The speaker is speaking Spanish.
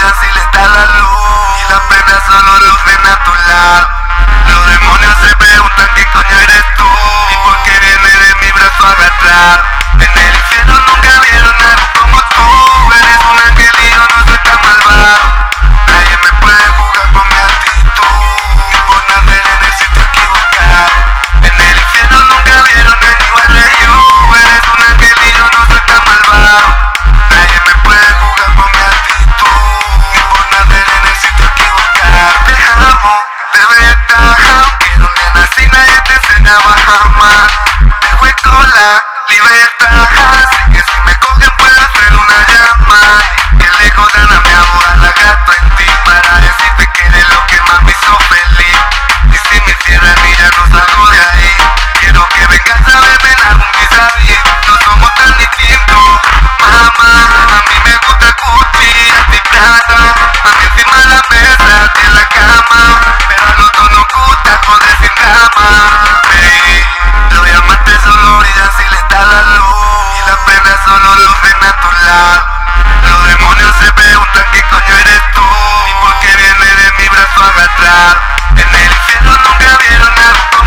vida si le da la luz, y las penas solo los ven a tu lado. Los demonios se preguntan qué coño eres tú, y por qué viene de mi brazo agarrado. En el infierno nunca vieron algo como tú, eres un ángel y yo no soy tan malvado. Nadie me puede jugar con mi actitud, y por nacer en el sitio equivocado. En el infierno nunca vieron a igual de you, eres un ángel y yo no soy tan malvado. Nadie me puede jugar con mi actitud, y por nacer en el sitio equivocado. Te amo, de verdad, aunque donde nací nadie te enseñaba jamás. Dejo el cola, libertad, así que si me cogen puedo hacer una llamada. Que lejos de mi abogada la gato en ti, para decirte que eres lo que más me hizo feliz. Y si me cierran y ya no salgo de ahí, quiero que vengas a verme en algún vis-a-vis. No somos tan distintos, mamá. A mí me gusta Gucci, a ti Prada, a mí encima de la mesa, a ti en la cama. Pero a los dos nos gusta joder sin drama. Hey, los diamantes solo brillan si les da la luz, y las penas solo los ven a tu lado. Los demonios se preguntan qué coño eres tú, y por qué viene de mi brazo agarrado. En el infierno nunca vieron algo como